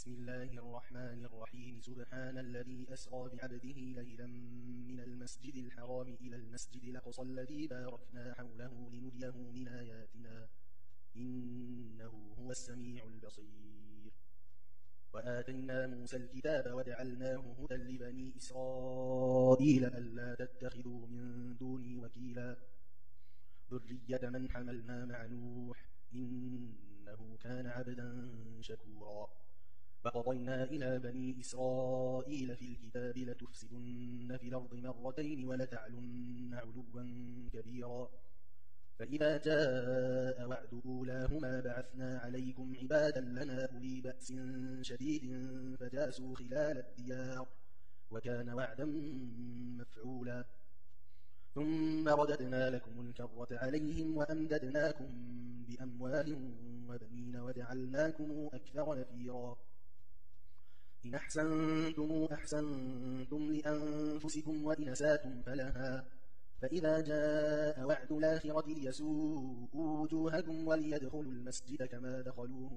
بسم الله الرحمن الرحيم سبحان الذي أسرى بعبده ليلا من المسجد الحرام إلى المسجد الأقصى الذي باركنا حوله لنريه من آياتنا إنه هو السميع البصير. وآتينا موسى الكتاب وجعلناه هدى لبني إسرائيل ألا تتخذوا من دوني وكيلا ذرية من حملنا مع نوح إنه كان عبدا شكورا. وقضينا إلى بني إسرائيل في الكتاب لتفسدن في الأرض مرتين ولتعلن علوا كبيرا. فإذا جاء وعد أولاهما بعثنا عليكم عبادا لنا أولي بأس شديد فجاسوا خلال الديار وكان وعدا مفعولا. ثم رددنا لكم الكرة عليهم وأمددناكم بأموال وبنين وجعلناكم أكثر نفيرا. إن أحسنتم لأنفسكم وإن أسأتم فلها. فإذا جاء وعد الآخرة ليسوءوا وجوهكم وليدخلوا المسجد كما دخلوه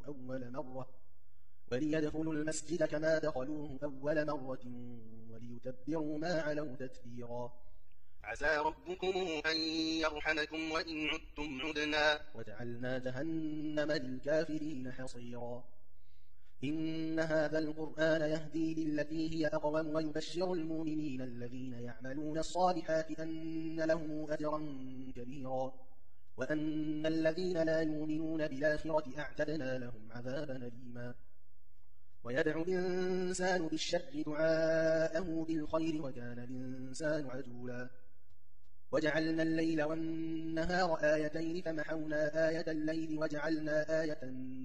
أول مرة وليتبروا ما علوا تتبيرا. عسى ربكم أن يرحمكم وإن عدتم عدنا وجعلنا جهنم للكافرين حصيرا. إن هذا القرآن يهدي للتي هي أقوم ويبشر المؤمنين الذين يعملون الصالحات أن لهم أجرا كبيرا وأن الذين لا يؤمنون بالآخرة أعتدنا لهم عذابا أليما. ويدعو الإنسان بالشر دعاءه بالخير وكان الإنسان عجولا. وجعلنا الليل والنهار آيتين فمحونا آية الليل وجعلنا آية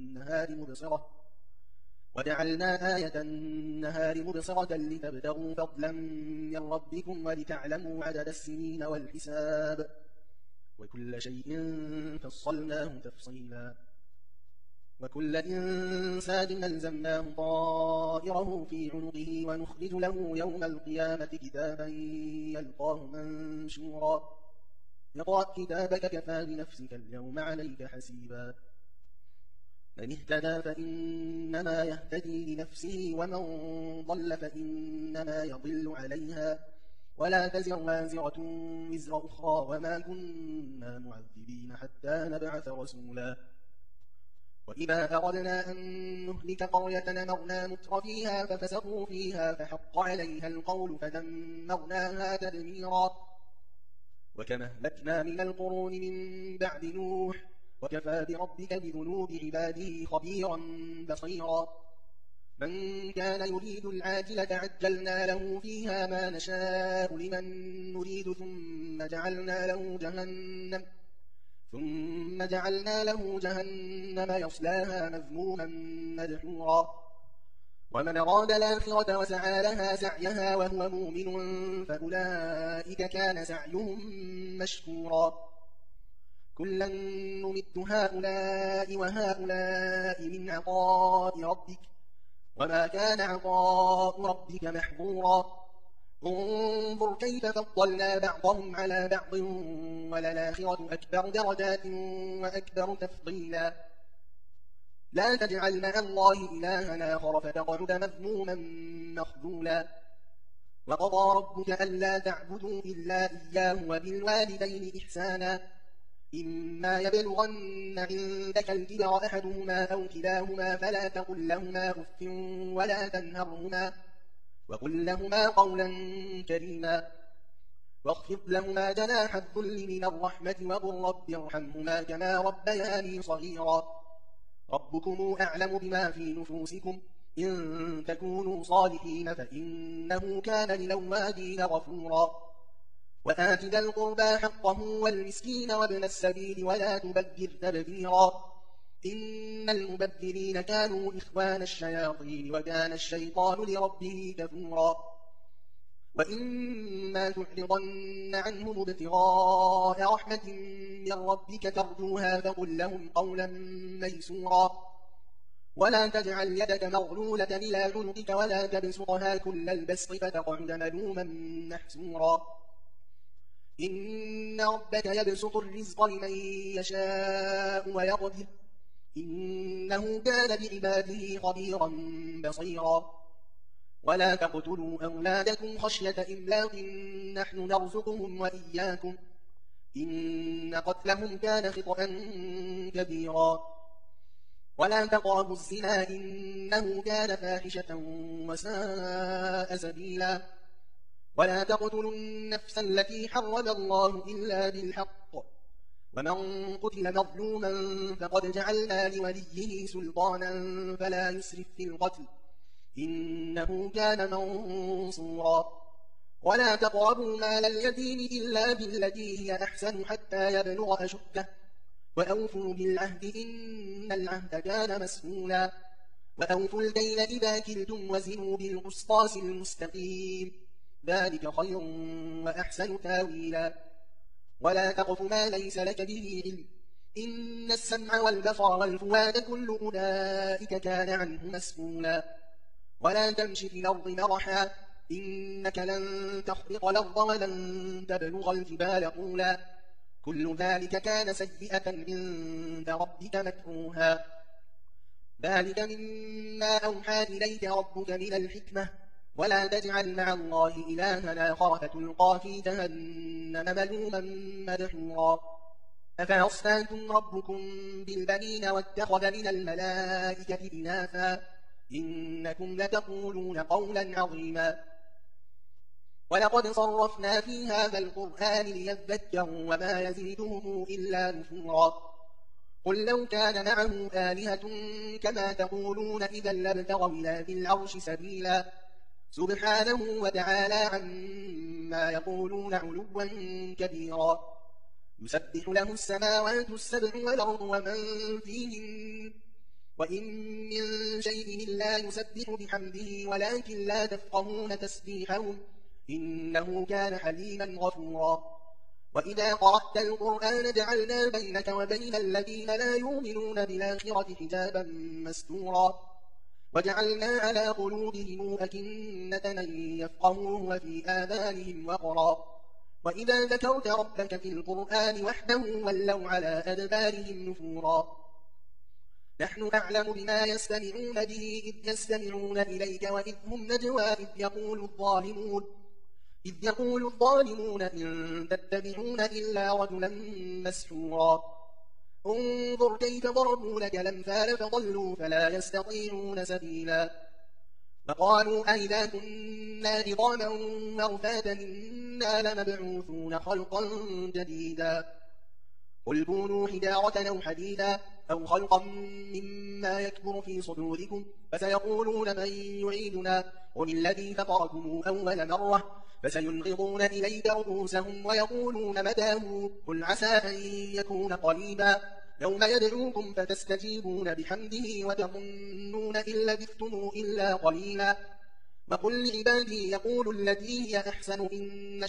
النهار مبصرة لتبتغوا فضلا من ربكم ولتعلموا عدد السنين والحساب وكل شيء فصلناه تفصيلا. وكل إنسان ألزمناه طائره في عنقه ونخرج له يوم القيامة كتابا يلقاه منشورا. اقرأ كتابك كفى بنفسك اليوم عليك حسيبا. من اهتدى فإنما يهتدي لنفسه ومن ضل فإنما يضل عليها ولا تزر وازرة وزر أخرى وما كنا معذبين حتى نبعث رسولا. وإذا أردنا أن نهلك قرية أمرنا متر فيها ففسقوا فيها فحق عليها القول فدمرناها تدميرا. وكما أهلكنا من القرون من بعد نوح وكفى بربك بذنوب عباده خبيرا بصيرا. من كان يريد العاجلة عجلنا له فيها ما نشاء لمن نريد ثم جعلنا له جهنم يصلاها مذموما مدحورا. ومن أراد الآخرة وسعى لها سعيها وهو مؤمن فأولئك كان سعيهم مشكورا. كلا نمد هؤلاء وهؤلاء من عطاء ربك وما كان عطاء ربك محظورا. انظر كيف فضلنا بعضهم على بعض وللآخرة أكبر درجات وأكبر تفضيلا. لا تجعل مع الله إلها آخر فتقعد مذموما مخذولا. وقضى ربك ألا تعبدوا إلا إياه وبالوالدين إحسانا إما يبلغن عندك الكبر أحدهما أو كلاهما فلا تقل لهما أف ولا تنهرهما وقل لهما قولا كريما. واخفض لهما جناح الذل من الرحمة وقل رب ارحمهما كما ربياني صغيرا. ربكم أعلم بما في نفوسكم إن تكونوا صالحين فإنه كان للأوابين غفورا. وآت ذا القربى حقه والمسكين وابن السبيل ولا تبذر تبذيرا. إن المبذرين كانوا إخوان الشياطين وكان الشيطان لربه كفورا. وإما تعرضن عنهم ابتغاء رحمة من ربك ترجوها فقل لهم قولا ميسورا. ولا تجعل يدك مغلولة إلى عنقك ولا تبسطها كل البسط فتقعد ملوما محسورا. إن ربك يبسط الرزق لمن يشاء ويقدر إنه كان بعباده خبيرا بصيرا ولا تقتلوا أولادكم خشية إملاق نحن نرزقهم وإياكم إن قتلهم كان خطأ كبيرا ولا تقربوا الزنا إنه كان فاحشة وساء سبيلا ولا تقتلوا النفس التي حرم الله إلا بالحق ومن قتل مظلوما فقد جعلنا لوليه سلطانا فلا يسرف في القتل إنه كان منصورا ولا تقربوا مال اليتيم إلا بالتي هي أحسن حتى يبلغ أشده وأوفوا بالعهد إن العهد كان مسؤولا وأوفوا الكيل إذا كلتم وزنوا بالقسطاس المستقيم ذلك خير وأحسن تاويلا ولا تقف ما ليس لك به علم إن السمع والبصر والفؤاد كل أولئك كان عنه مسؤولا ولا تمشي في الأرض مرحا إنك لن تخرق الأرض ولن تبلغ الجبال طولا كل ذلك كان سيئة عند ربك مكروها ذلك مما أوحى إليك ربك من الحكمة ولا تجعل مع الله إلها آخر فتلقى في جهنم ملوما مدحورا أفأصفاكم ربكم بالبنين واتخذ من الملائكة إناثا إنكم لتقولون قولا عظيما ولقد صرفنا في هذا القرآن ليذكروا وما يزيدهم إلا نفورا قل لو كان معه آلهة كما تقولون إذا لابتغوا إلى ذي العرش سبيلا سبحانه وتعالى عما يقولون علوا كبيرا يسبح له السماوات السبع والأرض ومن فيهن وإن من شيء إلا يسبح بحمده ولكن لا تفقهون تسبيحهم إنه كان حليما غفورا وإذا قرأت القرآن جعلنا بينك وبين الذين لا يؤمنون بالآخرة حجابا مستورا وجعلنا على قلوبهم أكنة أن يفقهوه وفي آذانهم وقرا وإذا ذكرت ربك في القرآن وحده ولوا على أدبارهم نفورا نحن أعلم بما يستمعون به إذ يستمعون إليك وإذ هم نجوى إذ يقول الظالمون إن تتبعون إلا رجلا مسحورا انظر كيف ضربوا لك الأمثال فضلوا فلا يستطيعون سبيلا فقالوا أئذا كنا عظاما ورفاتا إنا لمبعوثون خلقا جديدا قل كونوا حجارة أو حديدا أو خلقا مما يكبر في صدوركم فسيقولون من يعيدنا قل الذي فطركم أول مرة فسينغضون إليك رؤوسهم ويقولون متاه قل عسى أن يكون قريبا يوم يدعوكم فتستجيبون بحمده وتظنون إن لبثتم إلا قليلا وقل لعبادي يقولوا التي هي أحسن إن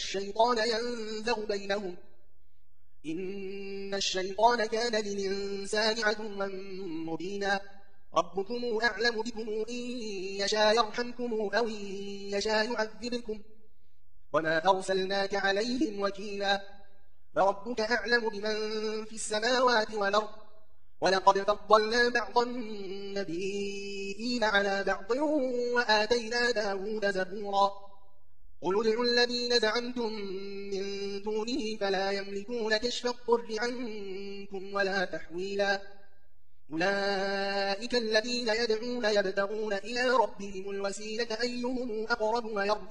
الشيطان كان للإنسان عدوا مبينا ربكم أعلم بكم إن يشاء يرحمكم أو إن يشاء يعذبكم وما أرسلناك عليهم وكيلا فربك أعلم بمن في السماوات والأرض ولقد فضلنا بعض النبيين على بعض وآتينا داود زبورا قل ادعوا الذين زعمتم من دونه فلا يملكون كشف الضر عنكم ولا تحويلا أولئك الذين يدعون يبتغون إلى ربهم الوسيلة أيهم أقرب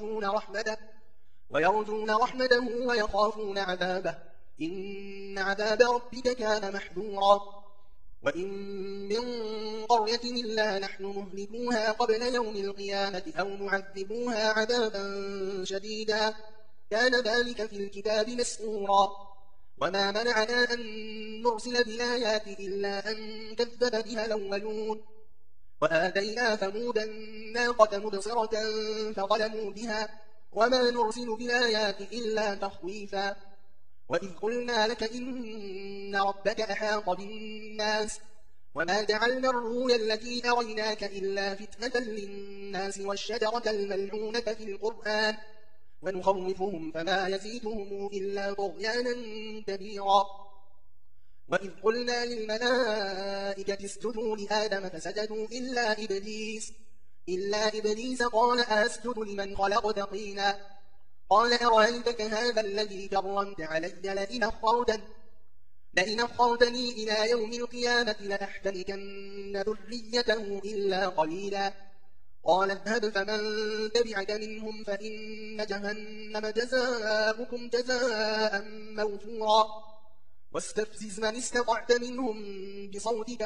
ويرجون رحمته ويخافون عذابه إن عذاب ربك كان محذورا وإن من قرية إلا نحن مهلكوها قبل يوم القيامة أو معذبوها عذابا شديدا كان ذلك في الكتاب مسطورا وما منعنا أن نرسل بالآيات إلا أن كذب بها الأولون وآتينا ثمود الناقة مبصرة فظلموا بها وما نرسل بالآيات إلا تخويفا وإذ قلنا لك إن ربك أحاط بالناس وما جعلنا الرؤيا التي أريناك إلا فتنة للناس والشجرة الملعونة في القرآن ونخوفهم فما يزيدهم إلا طغيانا كبيرا وإذ قلنا للملائكة اسجدوا لآدم فسجدوا إلا إبليس قال أسجد لمن خلقت طينا قال أرأيتك هذا الذي كرمت علي لئن أخرتني إلى يوم القيامة لأحتركن ذريته إلا قليلا قال اذهب فمن تبعك منهم فإن جهنم جزاؤكم جزاء موفورا واستفزز من استطعت منهم بصوتك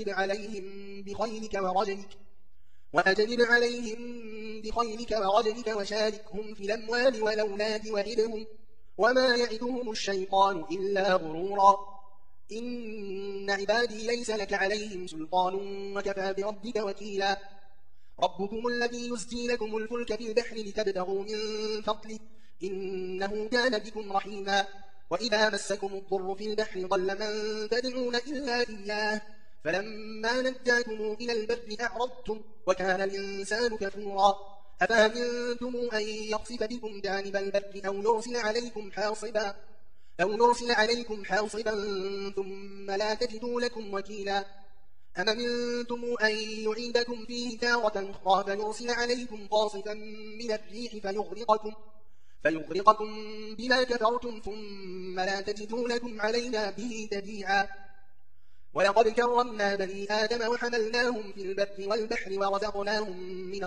وأجلب عليهم بخيلك ورجلك وشاركهم في الأموال والأولاد وعدهم وما يعدهم الشيطان إلا غرورا إن عبادي ليس لك عليهم سلطان وكفى بربك وكيلا ربكم الذي يزجي لكم الفلك في البحر لتبتغوا من فضله إنه كان بكم رحيما وإذا مسكم الضر في البحر ضل من تدعون إلا إياه فلما نجاكم إلى البر أعرضتم وكان الإنسان كفورا أفأمنتم أن يخسف بكم جانب البر أو يرسل عليكم حاصبا ثم لا تجدوا لكم وكيلا أم أمنتم أن يعيدكم فيه تارة أخرى فيرسل عليكم قاصفا من الريح فيغرقكم بما كفرتم ثم لا تجدوا لكم علينا به تبيعا ولقد كرمنا بني آدم وحملناهم في البر والبحر ورزقناهم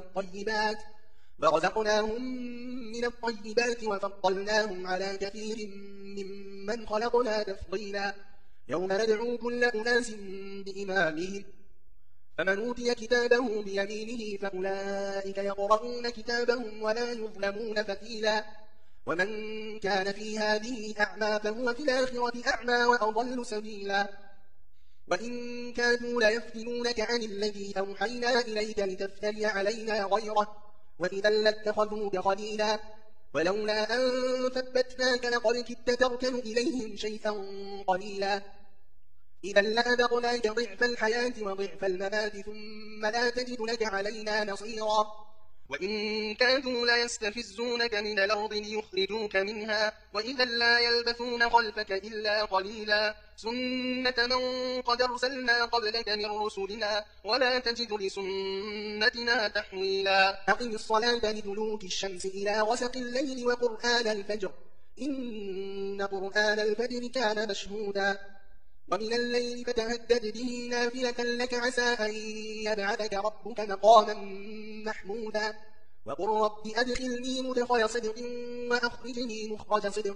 من الطيبات وفضلناهم على كثير ممن خلقنا تفضيلا يوم ندعو كل أناس بإمامهم فمن أوتي كتابه بيمينه فأولئك يقرؤون كتابهم ولا يظلمون فتيلا ومن كان في هذه أعمى فهو في الآخرة أعمى وأضل سبيلا وإن كانوا ليفتنونك عن الذي أوحينا إليك لتفتري علينا غيره وإذا لاتخذوك خليلا ولولا أن ثبتناك لقد كدت تركن إليهم شيئا قليلا إذا لأذقناك ضعف الحياة وضعف الممات ثم لا تجد لك علينا نصيرا وإن كادوا ليستفزونك من الأرض ليخرجوك منها وإذا لا يلبثون خلفك إلا قليلا سنة من قد أرسلنا قبلك من رسلنا ولا تجد لسنتنا تحويلا أقم الصلاة لدلوك الشمس إلى غسق الليل وقرآن الفجر إن قرآن الفجر كان مشهودا ومن الليل فتهدد به نافلة لك عسى أن يبعثك ربك مقاما محمودا وقل رب أدخلني مدخل صدق وأخرجني مخرج صدق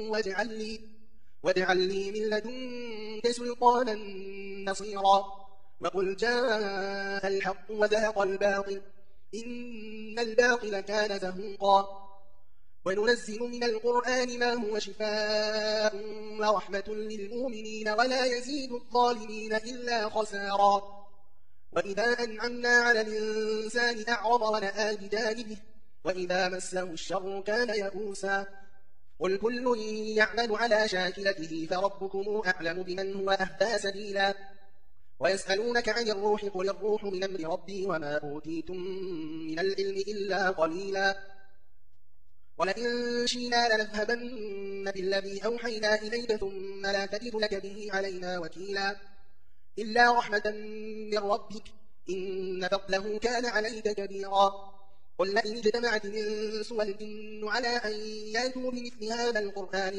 واجعل لي من لدنك سلطانا نصيرا وقل جاء الحق وزهق الباطل إن الباطل كان زهوقا وننزل من القرآن ما هو شفاء ورحمة للمؤمنين ولا يزيد الظالمين إلا خسارا وإذا أنعمنا على الإنسان أعرض ونأى بجانبه وإذا مسه الشر كان يئوسا قل كل يعمل على شاكلته فربكم أعلم بمن هو أهدى سبيلا ويسألونك عن الروح قل الروح من أمر ربي وما أوتيتم من العلم إلا قليلا ولئن شئنا لنذهبن بالذي أوحينا إليك ثم لا تجد لك به علينا وكيلا إلا رحمة من ربك إن فضله كان عليك كبيرا قل لئن اجتمعت الإنس والجن على أن يأتوا بمثل هذا القرآن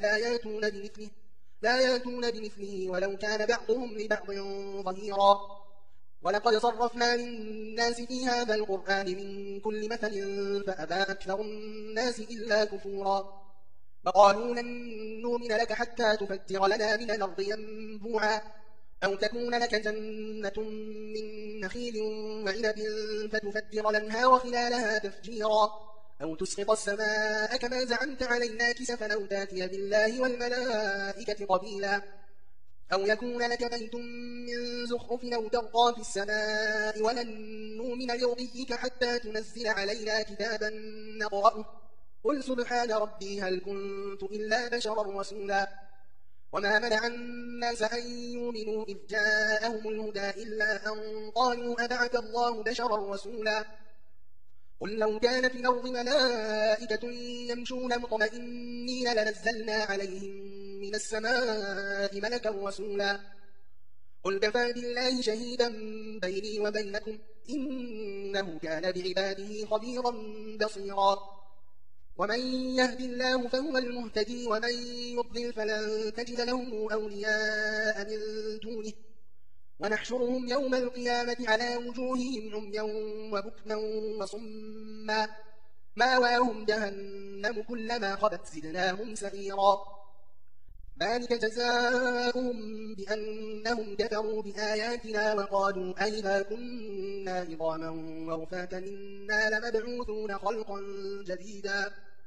لا يأتون بمثله ولو كان بعضهم لبعض ظهيرا ولقد صرفنا للناس في هذا القرآن من كل مثل فأبى أكثر الناس إلا كفورا فقالوا لن نؤمن لك حتى تفجر لنا من الأرض ينبوعا أو تكون لك جنة من نخيل وعنب فتفجر الأنهار خلالها تفجيرا أو تسقط السماء كما زعمت علينا كسفا أو تأتي بالله والملائكة قبيلا أو يكون لك بيت من زخرف أو ترقى في السماء ولن نؤمن لرقيك حتى تنزل علينا كتابا نقرأه قل سبحان ربي هل كنت إلا بشرا رسولا وما منع الناس أن يؤمنوا إذ جاءهم الهدى إلا أن قالوا أبعث الله بشرا رسولا قل لو كان في الأرض ملائكة يمشون مطمئنين لنزلنا عليهم من السماء ملكا رسولا قل كفى بالله شهيدا بيني وبينكم إنه كان بعباده خبيرا بصيرا ومن يهد الله فهو المهتدي ومن يضلل فلن تجد لهم أولياء من دونه ونحشرهم يوم القيامة على وجوههم عميا وبكما وصما ماواهم جهنم كلما خبت زدناهم سعيرا ذلك جزاؤهم بأنهم كفروا بآياتنا وقالوا أئذا كنا عظاما ورفاتا إنا لمبعوثون خلقا جديدا